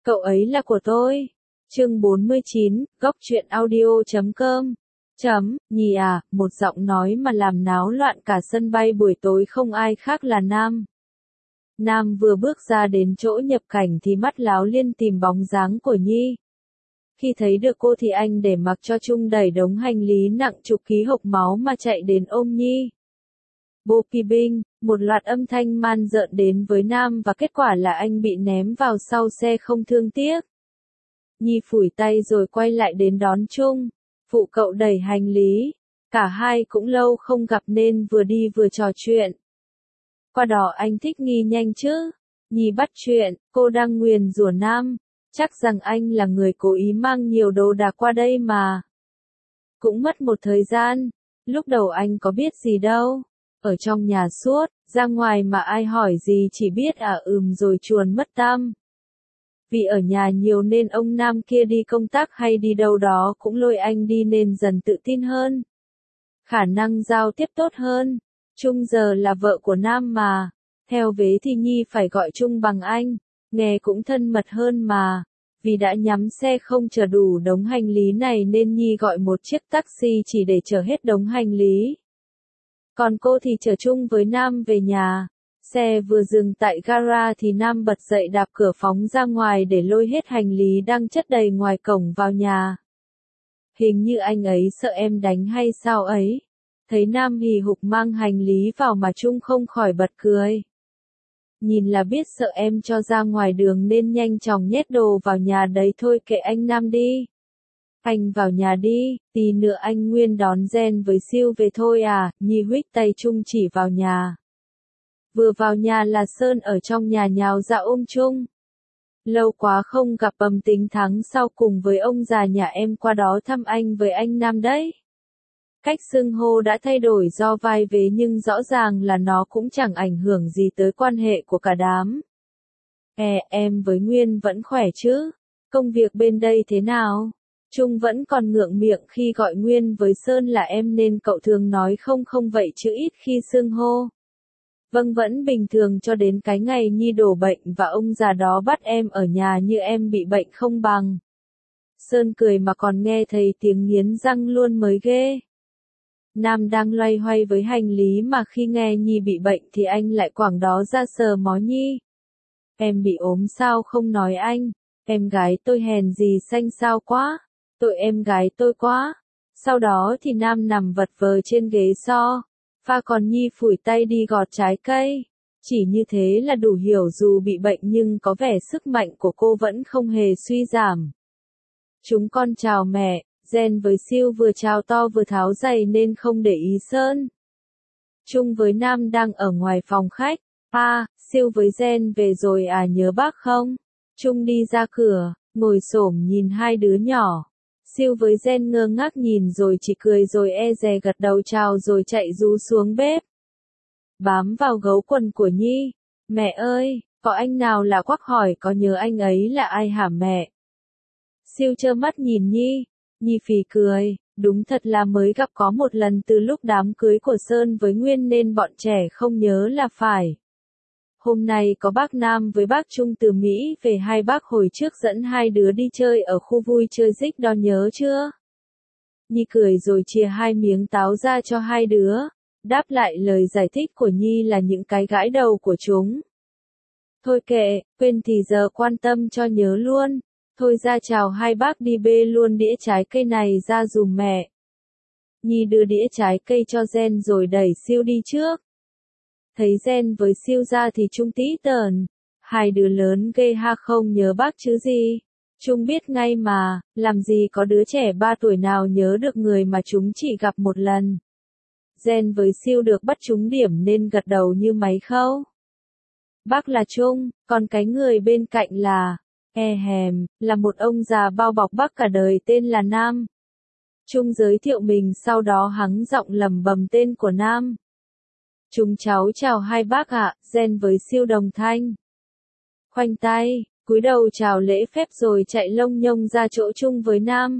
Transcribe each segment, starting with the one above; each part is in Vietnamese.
Cậu ấy là của tôi. Chương 49, góc truyện audio.com. Nhì à, một giọng nói mà làm náo loạn cả sân bay buổi tối không ai khác là Nam. Nam vừa bước ra đến chỗ nhập cảnh thì mắt láo liên tìm bóng dáng của Nhi. Khi thấy được cô thì anh để mặc cho Trung đẩy đống hành lý nặng chục ký hộc máu mà chạy đến ôm Nhi. Bô Pi Binh, một loạt âm thanh man rợn đến với Nam và kết quả là anh bị ném vào sau xe không thương tiếc. Nhi phủi tay rồi quay lại đến đón Trung, phụ cậu đẩy hành lý. Cả hai cũng lâu không gặp nên vừa đi vừa trò chuyện. Qua đó anh thích nghi nhanh chứ. Nhi bắt chuyện, cô đang nguyền rủa Nam. Chắc rằng anh là người cố ý mang nhiều đồ đạc qua đây mà. Cũng mất một thời gian. Lúc đầu anh có biết gì đâu. Ở trong nhà suốt, ra ngoài mà ai hỏi gì chỉ biết rồi chuồn mất tăm. Vì ở nhà nhiều nên ông Nam kia đi công tác hay đi đâu đó cũng lôi anh đi nên dần tự tin hơn. Khả năng giao tiếp tốt hơn. Trung giờ là vợ của Nam mà. Theo vế thì Nhi phải gọi Trung bằng anh. Nghe cũng thân mật hơn mà. Vì đã nhắm xe không chở đủ đống hành lý này nên Nhi gọi một chiếc taxi chỉ để chở hết đống hành lý. Còn cô thì chở Trung với Nam về nhà. Xe vừa dừng tại gara thì Nam bật dậy đạp cửa phóng ra ngoài để lôi hết hành lý đang chất đầy ngoài cổng vào nhà. Hình như anh ấy sợ em đánh hay sao ấy. Thấy Nam hì hục mang hành lý vào mà Trung không khỏi bật cười. Nhìn là biết sợ em cho ra ngoài đường nên nhanh chóng nhét đồ vào nhà đấy thôi, kệ anh Nam đi. Anh vào nhà đi, tí nữa anh Nguyên đón Gen với Siêu về thôi à. Nhi huých tay Trung chỉ vào nhà. Vừa vào nhà là Sơn ở trong nhà nhào ra ôm Trung. Lâu quá không gặp, tính tháng sau cùng với ông già nhà em qua đó thăm anh với anh Nam đấy. Cách xưng hô đã thay đổi do vai vế nhưng rõ ràng là nó cũng chẳng ảnh hưởng gì tới quan hệ của cả đám. Em với Nguyên vẫn khỏe chứ? Công việc bên đây thế nào? Trung vẫn còn ngượng miệng khi gọi Nguyên với Sơn là em nên cậu thường nói không vậy chứ ít khi xưng hô. Vâng, vẫn bình thường cho đến cái ngày Nhi đổ bệnh và ông già đó bắt em ở nhà như em bị bệnh không bằng. Sơn cười mà còn nghe thấy tiếng nghiến răng luôn mới ghê. Nam đang loay hoay với hành lý mà khi nghe Nhi bị bệnh thì anh lại quẳng đó ra sờ mó Nhi. Em bị ốm sao không nói anh, em gái tôi hèn gì xanh xao quá, tội em gái tôi quá. Sau đó thì Nam nằm vật vờ trên ghế pha còn Nhi phủi tay đi gọt trái cây. Chỉ như thế là đủ hiểu dù bị bệnh nhưng có vẻ sức mạnh của cô vẫn không hề suy giảm. Chúng con chào mẹ. Gen với Siêu vừa chào to vừa tháo giày nên không để ý Sơn. Trung với Nam đang ở ngoài phòng khách. Siêu với Gen về rồi à, nhớ bác không? Trung đi ra cửa, ngồi xổm nhìn hai đứa nhỏ. Siêu với Gen ngơ ngác nhìn rồi chỉ cười rồi dè gật đầu chào rồi chạy rú xuống bếp. Bám vào gấu quần của Nhi. Mẹ ơi, có anh nào lạ quắc hỏi có nhớ anh ấy là ai hả mẹ? Siêu trơ mắt nhìn Nhi. Nhi phì cười, đúng thật là mới gặp có một lần từ lúc đám cưới của Sơn với Nguyên nên bọn trẻ không nhớ là phải. Hôm nay có bác Nam với bác Trung từ Mỹ về, hai bác hồi trước dẫn hai đứa đi chơi ở khu vui chơi Dích đó nhớ chưa? Nhi cười rồi chia hai miếng táo ra cho hai đứa, đáp lại lời giải thích của Nhi là những cái gãi đầu của chúng. Thôi kệ, quên thì giờ quan tâm cho nhớ luôn. Thôi ra chào hai bác đi, bê luôn đĩa trái cây này ra dùm mẹ. Nhi đưa đĩa trái cây cho Gen rồi đẩy Siêu đi trước. Thấy Gen với Siêu ra thì Trung tí tởn. Hai đứa lớn ghê ha, không nhớ bác chứ gì. Trung biết ngay mà, làm gì có đứa trẻ 3 tuổi nào nhớ được người mà chúng chỉ gặp một lần. Gen với Siêu được bắt trúng điểm nên gật đầu như máy khâu. Bác là Trung, còn cái người bên cạnh là... là một ông già bao bọc bác cả đời tên là Nam. Trung giới thiệu mình sau đó hắng giọng lẩm bẩm tên của Nam. Chúng cháu chào hai bác ạ. Gen với Siêu đồng thanh. Khoanh tay, cúi đầu chào lễ phép rồi chạy lông nhông ra chỗ Trung với Nam.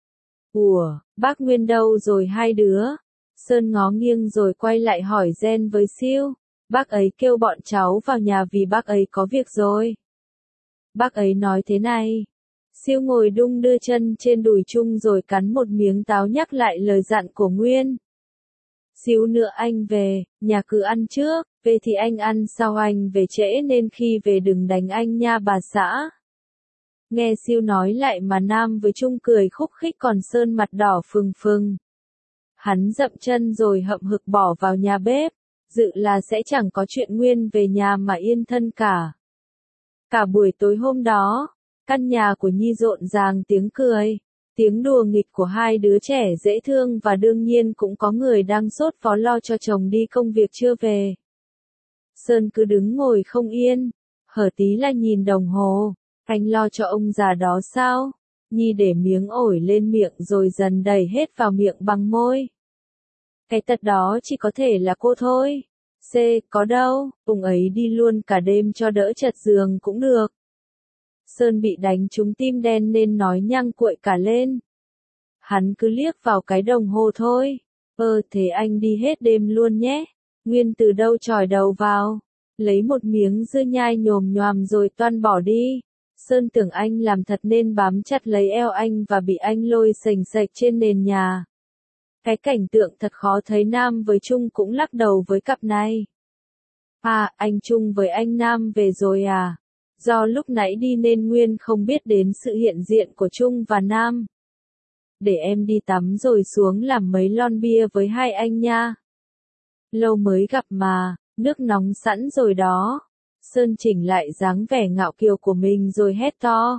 Ủa, bác Nguyên đâu rồi hai đứa? Sơn ngó nghiêng rồi quay lại hỏi Gen với Siêu. Bác ấy kêu bọn cháu vào nhà vì bác ấy có việc rồi. Bác ấy nói thế này. Siêu ngồi đung đưa chân trên đùi Trung rồi cắn một miếng táo nhắc lại lời dặn của Nguyên. Xíu nữa anh về, nhà cứ ăn trước, về thì anh ăn sau, anh về trễ nên khi về đừng đánh anh nha bà xã. Nghe Siêu nói lại mà Nam với Trung cười khúc khích còn Sơn mặt đỏ phừng phừng. Hắn dậm chân rồi hậm hực bỏ vào nhà bếp, dự là sẽ chẳng có chuyện Nguyên về nhà mà yên thân cả. Cả buổi tối hôm đó, căn nhà của Nhi rộn ràng tiếng cười, tiếng đùa nghịch của hai đứa trẻ dễ thương và đương nhiên cũng có người đang sốt vó lo cho chồng đi công việc chưa về. Sơn cứ đứng ngồi không yên, hở tí là nhìn đồng hồ, anh lo cho ông già đó sao? Nhi để miếng ổi lên miệng rồi dần đầy hết vào miệng bằng môi. Cái tật đó chỉ có thể là cô thôi. C, có đâu, ông ấy đi luôn cả đêm cho đỡ chật giường cũng được. Sơn bị đánh trúng tim đen nên nói nhăng cuội cả lên. Hắn cứ liếc vào cái đồng hồ thôi. Thế anh đi hết đêm luôn nhé. Nguyên từ đâu chòi đầu vào, lấy một miếng dưa nhai nhồm nhoàm rồi toan bỏ đi. Sơn tưởng anh làm thật nên bám chặt lấy eo anh và bị anh lôi sềnh sệch trên nền nhà. Cái cảnh tượng thật khó thấy. Nam với Trung cũng lắc đầu với cặp này. À, anh Trung với anh Nam về rồi à? Do lúc nãy đi nên Nguyên không biết đến sự hiện diện của Trung và Nam. Để em đi tắm rồi xuống làm mấy lon bia với hai anh nha. Lâu mới gặp mà, nước nóng sẵn rồi đó. Sơn chỉnh lại dáng vẻ ngạo kiều của mình rồi hét to.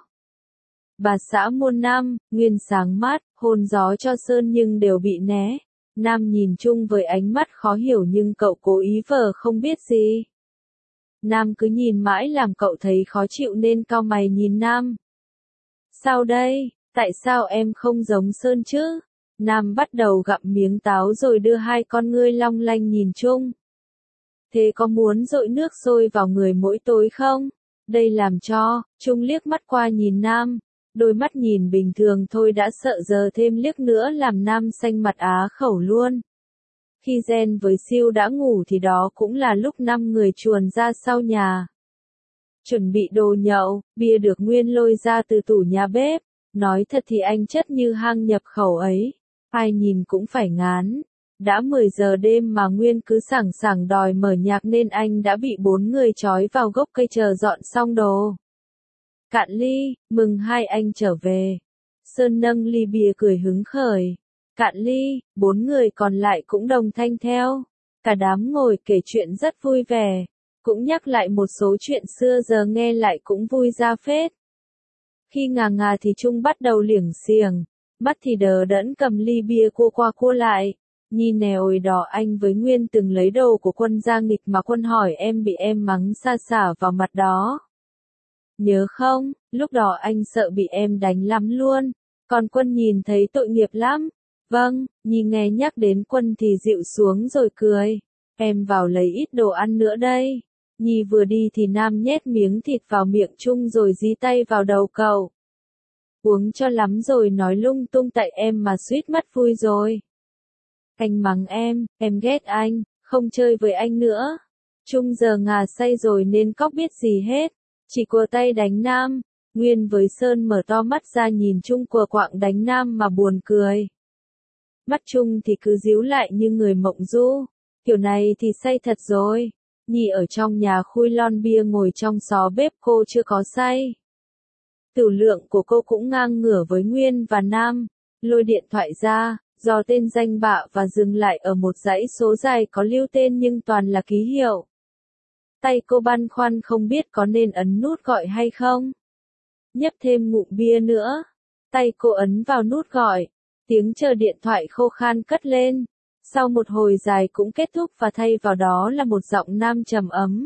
Bà xã muôn năm, Nguyên sáng mắt, hôn gió cho Sơn nhưng đều bị né. Nam nhìn Trung với ánh mắt khó hiểu nhưng cậu cố ý vờ không biết gì. Nam cứ nhìn mãi làm cậu thấy khó chịu nên cau mày nhìn Nam. Sao đây, tại sao em không giống Sơn chứ? Nam bắt đầu gặm miếng táo rồi đưa hai con ngươi long lanh nhìn Trung. Thế có muốn dội nước sôi vào người mỗi tối không? Đây làm cho, Trung liếc mắt qua nhìn Nam. Đôi mắt nhìn bình thường thôi đã sợ giờ thêm liếc nữa làm Nam xanh mặt á khẩu luôn. Khi Gen với Siêu đã ngủ thì đó cũng là lúc 5 người chuồn ra sau nhà. Chuẩn bị đồ nhậu, bia được Nguyên lôi ra từ tủ nhà bếp. Nói thật thì anh chất như hang nhập khẩu ấy. Ai nhìn cũng phải ngán. Đã 10 giờ đêm mà Nguyên cứ sảng sảng đòi mở nhạc nên anh đã bị 4 người trói vào gốc cây chờ dọn xong đồ. Cạn ly, mừng hai anh trở về. Sơn nâng ly bia cười hứng khởi. Cạn ly, 4 người còn lại cũng đồng thanh theo. Cả đám ngồi kể chuyện rất vui vẻ. Cũng nhắc lại một số chuyện xưa giờ nghe lại cũng vui ra phết. Khi ngà ngà thì Trung bắt đầu liểng xiềng. Mắt thì đờ đẫn cầm ly bia cua qua cua lại. Nhi nè ôi đỏ, anh với Nguyên từng lấy đồ của Quân ra nghịch mà Quân hỏi em bị em mắng sa sả vào mặt đó. Nhớ không, lúc đó anh sợ bị em đánh lắm luôn. Còn Quân nhìn thấy tội nghiệp lắm. Vâng, Nhi nghe nhắc đến Quân thì dịu xuống rồi cười. Em vào lấy ít đồ ăn nữa đây. Nhi vừa đi thì Nam nhét miếng thịt vào miệng Trung rồi dí tay vào đầu cậu. Uống cho lắm rồi nói lung tung tại em mà suýt mất vui rồi. Anh mắng em ghét anh, không chơi với anh nữa. Trung giờ ngà say rồi nên cóc biết gì hết. Chỉ cùa tay đánh Nam. Nguyên với Sơn mở to mắt ra nhìn Trung cùa quạng đánh Nam mà buồn cười. Mắt Trung thì cứ díu lại như người mộng du. Kiểu này thì say thật rồi. Nhi ở trong nhà khui lon bia ngồi trong xó bếp cô chưa có say. Tửu lượng của cô cũng ngang ngửa với Nguyên và Nam. Lôi điện thoại ra, dò tên danh bạ và dừng lại ở một dãy số dài có lưu tên nhưng toàn là ký hiệu. Tay cô băn khoăn không biết có nên ấn nút gọi hay không. Nhấp thêm ngụm bia nữa. Tay cô ấn vào nút gọi. Tiếng chờ điện thoại khô khan cất lên. Sau một hồi dài cũng kết thúc và thay vào đó là một giọng nam trầm ấm.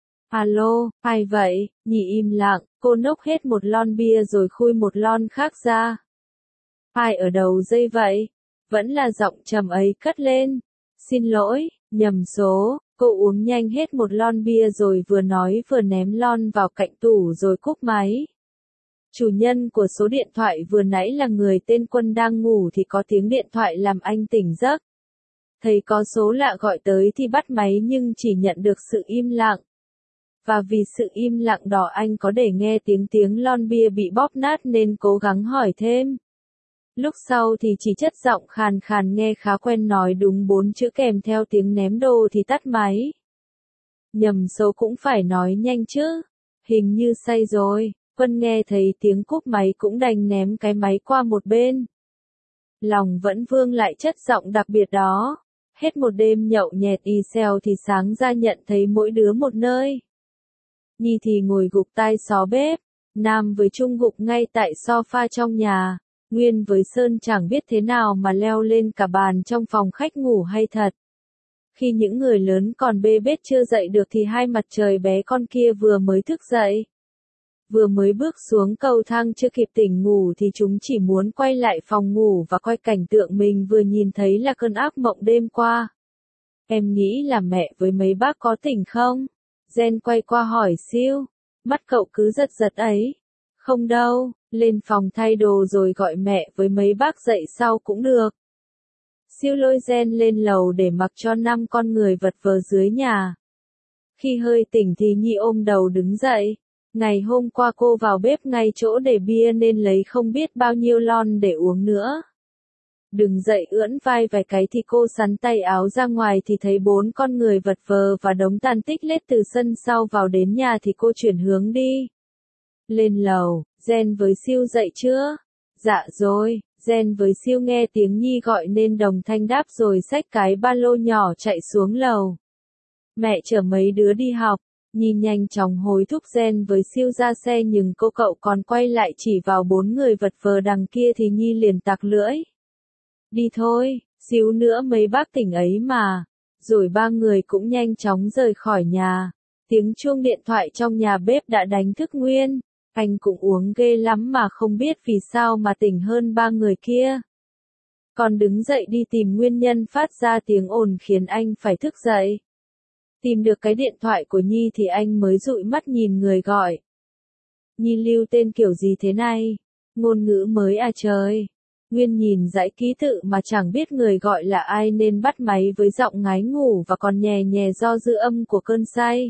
Alo, ai vậy? Nhỉ im lặng, cô nốc hết một lon bia rồi khui một lon khác ra. Ai ở đầu dây vậy? Vẫn là giọng trầm ấy cất lên. Xin lỗi, nhầm số. Cô uống nhanh hết một lon bia rồi vừa nói vừa ném lon vào cạnh tủ rồi cúp máy. Chủ nhân của số điện thoại vừa nãy là người tên Quân đang ngủ thì có tiếng điện thoại làm anh tỉnh giấc. Thấy có số lạ gọi tới thì bắt máy nhưng chỉ nhận được sự im lặng. Và vì sự im lặng đó anh có để nghe tiếng lon bia bị bóp nát nên cố gắng hỏi thêm. Lúc sau thì chỉ chất giọng khàn khàn nghe khá quen nói đúng 4 chữ kèm theo tiếng ném đồ thì tắt máy. Nhầm số cũng phải nói nhanh chứ. Hình như say rồi. Vân nghe thấy tiếng cúp máy cũng đành ném cái máy qua một bên. Lòng vẫn vương lại chất giọng đặc biệt đó. Hết một đêm nhậu nhẹt y xèo thì sáng ra nhận thấy mỗi đứa một nơi. Nhi thì ngồi gục tai xó bếp. Nam với Trung gục ngay tại sofa trong nhà. Nguyên với Sơn chẳng biết thế nào mà leo lên cả bàn trong phòng khách ngủ hay thật. Khi những người lớn còn bê bết chưa dậy được thì hai mặt trời bé con kia vừa mới thức dậy. Vừa mới bước xuống cầu thang chưa kịp tỉnh ngủ thì chúng chỉ muốn quay lại phòng ngủ và coi cảnh tượng mình vừa nhìn thấy là cơn ác mộng đêm qua. Em nghĩ là mẹ với mấy bác có tỉnh không? Gen quay qua hỏi Siêu. Mắt cậu cứ giật giật ấy. Không đâu, lên phòng thay đồ rồi gọi mẹ với mấy bác dậy sau cũng được. Siêu lôi Gen lên lầu để mặc cho 5 con người vật vờ dưới nhà. Khi hơi tỉnh thì Nhi ôm đầu đứng dậy. Ngày hôm qua cô vào bếp ngay chỗ để bia nên lấy không biết bao nhiêu lon để uống nữa. Đứng dậy ưỡn vai vài cái thì cô sắn tay áo ra ngoài thì thấy 4 con người vật vờ và đống tàn tích lết từ sân sau vào đến nhà thì cô chuyển hướng đi. Lên lầu, Gen với Siêu dậy chưa? Dạ rồi, Gen với Siêu nghe tiếng Nhi gọi nên đồng thanh đáp rồi xách cái ba lô nhỏ chạy xuống lầu. Mẹ chở mấy đứa đi học. Nhi nhanh chóng hối thúc Gen với Siêu ra xe nhưng cậu còn quay lại chỉ vào 4 người vật vờ đằng kia thì Nhi liền tặc lưỡi. Đi thôi, xíu nữa mấy bác tỉnh ấy mà. Rồi 3 người cũng nhanh chóng rời khỏi nhà. Tiếng chuông điện thoại trong nhà bếp đã đánh thức Nguyên. Anh cũng uống ghê lắm mà không biết vì sao mà tỉnh hơn 3 người kia. Còn đứng dậy đi tìm nguyên nhân phát ra tiếng ồn khiến anh phải thức dậy. Tìm được cái điện thoại của Nhi thì anh mới dụi mắt nhìn người gọi. Nhi lưu tên kiểu gì thế này? Ngôn ngữ mới à trời. Nguyên nhìn dãy ký tự mà chẳng biết người gọi là ai nên bắt máy với giọng ngái ngủ và còn nhè nhè do dư âm của cơn say.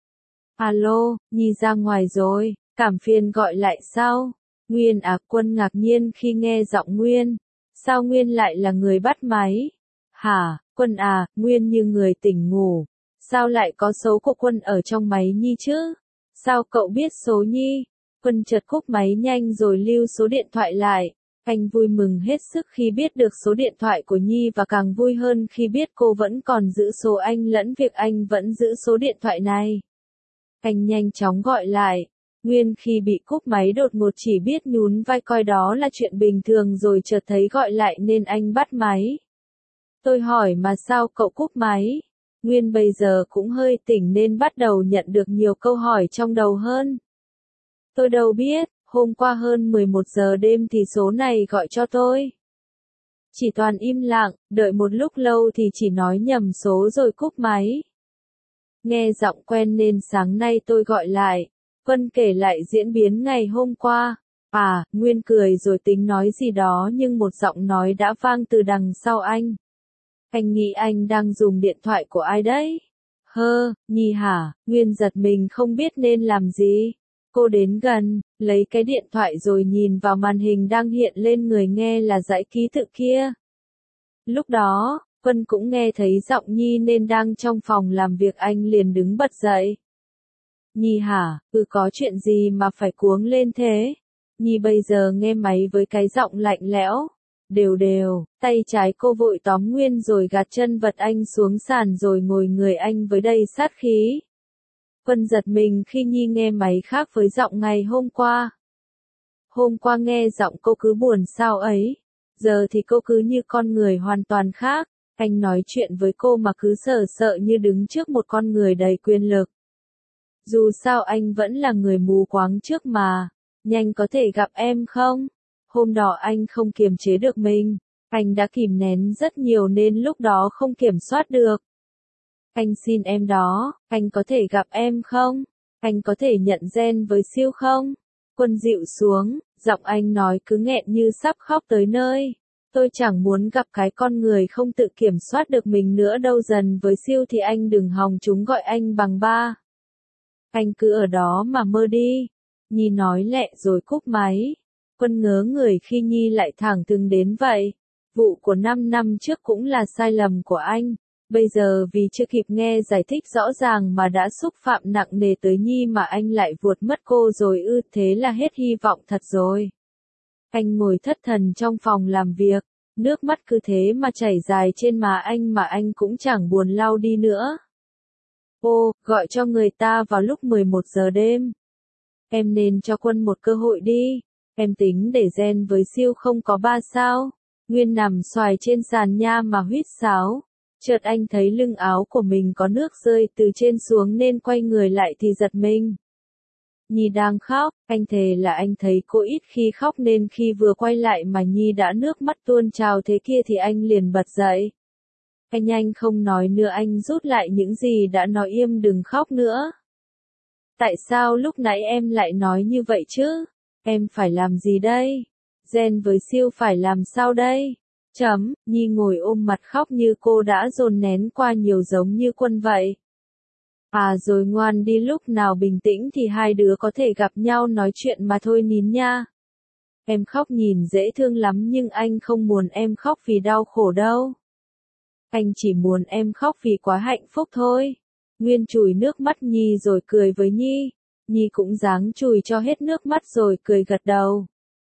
Alo, Nhi ra ngoài rồi, cảm phiền gọi lại sau. Nguyên à, Quân ngạc nhiên khi nghe giọng Nguyên. Sao Nguyên lại là người bắt máy? Hả, Quân à, Nguyên như người tỉnh ngủ. Sao lại có số của Quân ở trong máy Nhi chứ? Sao cậu biết số Nhi? Quân chợt cúp máy nhanh rồi lưu số điện thoại lại. Anh vui mừng hết sức khi biết được số điện thoại của Nhi và càng vui hơn khi biết cô vẫn còn giữ số anh lẫn việc anh vẫn giữ số điện thoại này. Anh nhanh chóng gọi lại. Nguyên khi bị cúp máy đột ngột chỉ biết nhún vai coi đó là chuyện bình thường rồi chợt thấy gọi lại nên anh bắt máy. Tôi hỏi mà sao cậu cúp máy? Nguyên bây giờ cũng hơi tỉnh nên bắt đầu nhận được nhiều câu hỏi trong đầu hơn. Tôi đâu biết, hôm qua hơn 11 giờ đêm thì số này gọi cho tôi. Chỉ toàn im lặng, đợi một lúc lâu thì chỉ nói nhầm số rồi cúp máy. Nghe giọng quen nên sáng nay tôi gọi lại. Vân kể lại diễn biến ngày hôm qua. À, Nguyên cười rồi tính nói gì đó nhưng một giọng nói đã vang từ đằng sau anh. Anh nghĩ anh đang dùng điện thoại của ai đấy? Nhi hả? Nguyên giật mình không biết nên làm gì. Cô đến gần, lấy cái điện thoại rồi nhìn vào màn hình đang hiện lên người nghe là dãy ký tự kia. Lúc đó, Vân cũng nghe thấy giọng Nhi nên đang trong phòng làm việc anh liền đứng bật dậy. Nhi hả, có chuyện gì mà phải cuống lên thế? Nhi bây giờ nghe máy với cái giọng lạnh lẽo. Đều, tay trái cô vội tóm Nguyên rồi gạt chân vật anh xuống sàn rồi ngồi người anh với đầy sát khí. Vân giật mình khi Nhi nghe máy khác với giọng ngày hôm qua. Hôm qua nghe giọng cô cứ buồn sao ấy. Giờ thì cô cứ như con người hoàn toàn khác. Anh nói chuyện với cô mà cứ sợ như đứng trước một con người đầy quyền lực. Dù sao anh vẫn là người mù quáng trước mà. Nhanh có thể gặp em không? Hôm đó anh không kiềm chế được mình. Anh đã kìm nén rất nhiều nên lúc đó không kiểm soát được. Anh xin em đó, anh có thể gặp em không? Anh có thể nhận Gen với Siêu không? Quân dịu xuống, giọng anh nói cứ nghẹn như sắp khóc tới nơi. Tôi chẳng muốn gặp cái con người không tự kiểm soát được mình nữa đâu. Dần với Siêu thì anh đừng hòng chúng gọi anh bằng ba. Anh cứ ở đó mà mơ đi. Nhi nói lẹ rồi cúp máy. Quân ngớ người khi Nhi lại thẳng thừng đến vậy. Vụ của 5 năm trước cũng là sai lầm của anh. Bây giờ vì chưa kịp nghe giải thích rõ ràng mà đã xúc phạm nặng nề tới Nhi mà anh lại vuột mất cô rồi ư, thế là hết hy vọng thật rồi. Anh ngồi thất thần trong phòng làm việc, nước mắt cứ thế mà chảy dài trên má anh mà anh cũng chẳng buồn lau đi nữa. Ô, gọi cho người ta vào lúc 11 giờ đêm. Em nên cho Quân một cơ hội đi. Em tính để Gen với Siêu không có 3 sao. Nguyên nằm xoài trên sàn nha mà huýt sáo. Chợt anh thấy lưng áo của mình có nước rơi từ trên xuống nên quay người lại thì giật mình. Nhi đang khóc, anh thề là anh thấy cô ít khi khóc nên khi vừa quay lại mà Nhi đã nước mắt tuôn trào thế kia thì anh liền bật dậy. Anh không nói nữa, anh rút lại những gì đã nói, im đừng khóc nữa. Tại sao lúc nãy em lại nói như vậy chứ? Em phải làm gì đây? Gen với Siêu phải làm sao đây? Nhi ngồi ôm mặt khóc như cô đã dồn nén qua nhiều giống như Quân vậy. À rồi ngoan đi, lúc nào bình tĩnh thì hai đứa có thể gặp nhau nói chuyện mà thôi, nín nha. Em khóc nhìn dễ thương lắm nhưng anh không muốn em khóc vì đau khổ đâu. Anh chỉ muốn em khóc vì quá hạnh phúc thôi. Nguyên chùi nước mắt Nhi rồi cười với Nhi. Nhi cũng ráng chùi cho hết nước mắt rồi cười gật đầu.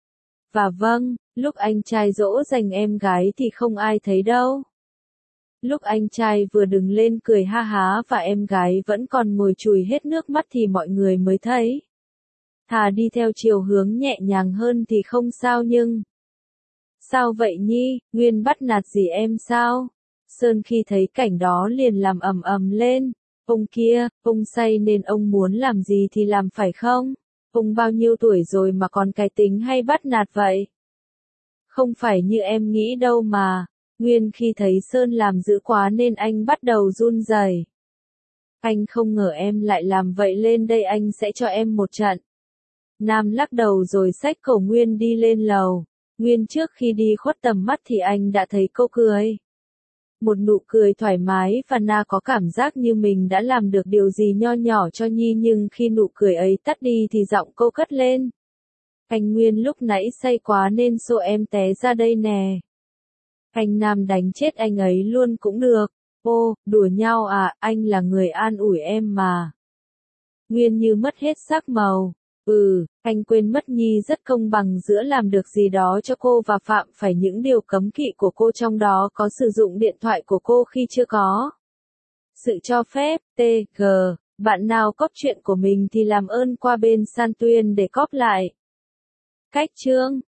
Và vâng, lúc anh trai dỗ dành em gái thì không ai thấy đâu. Lúc anh trai vừa đứng lên cười ha há và em gái vẫn còn ngồi chùi hết nước mắt thì mọi người mới thấy. Thà đi theo chiều hướng nhẹ nhàng hơn thì không sao nhưng... Sao vậy Nhi, Nguyên bắt nạt gì em sao? Sơn khi thấy cảnh đó liền làm ầm ầm lên. Ông kia, ông say nên ông muốn làm gì thì làm phải không? Ông bao nhiêu tuổi rồi mà còn cái tính hay bắt nạt vậy? Không phải như em nghĩ đâu mà. Nguyên khi thấy Sơn làm dữ quá nên anh bắt đầu run rẩy. Anh không ngờ em lại làm vậy, lên đây anh sẽ cho em một trận. Nam lắc đầu rồi xách cổ Nguyên đi lên lầu. Nguyên trước khi đi khuất tầm mắt thì anh đã thấy cô cười. Một nụ cười thoải mái và Na có cảm giác như mình đã làm được điều gì nho nhỏ cho Nhi, nhưng khi nụ cười ấy tắt đi thì giọng cô cất lên. Anh Nguyên lúc nãy say quá nên xô em té ra đây nè. Anh Nam đánh chết anh ấy luôn cũng được. Ô, đùa nhau à, anh là người an ủi em mà. Nguyên như mất hết sắc màu. Anh quên mất Nhi rất công bằng giữa làm được gì đó cho cô và phạm phải những điều cấm kỵ của cô, trong đó có sử dụng điện thoại của cô khi chưa có sự cho phép. TG, bạn nào cóp chuyện của mình thì làm ơn qua bên San Tuyên để cóp lại. Cách chương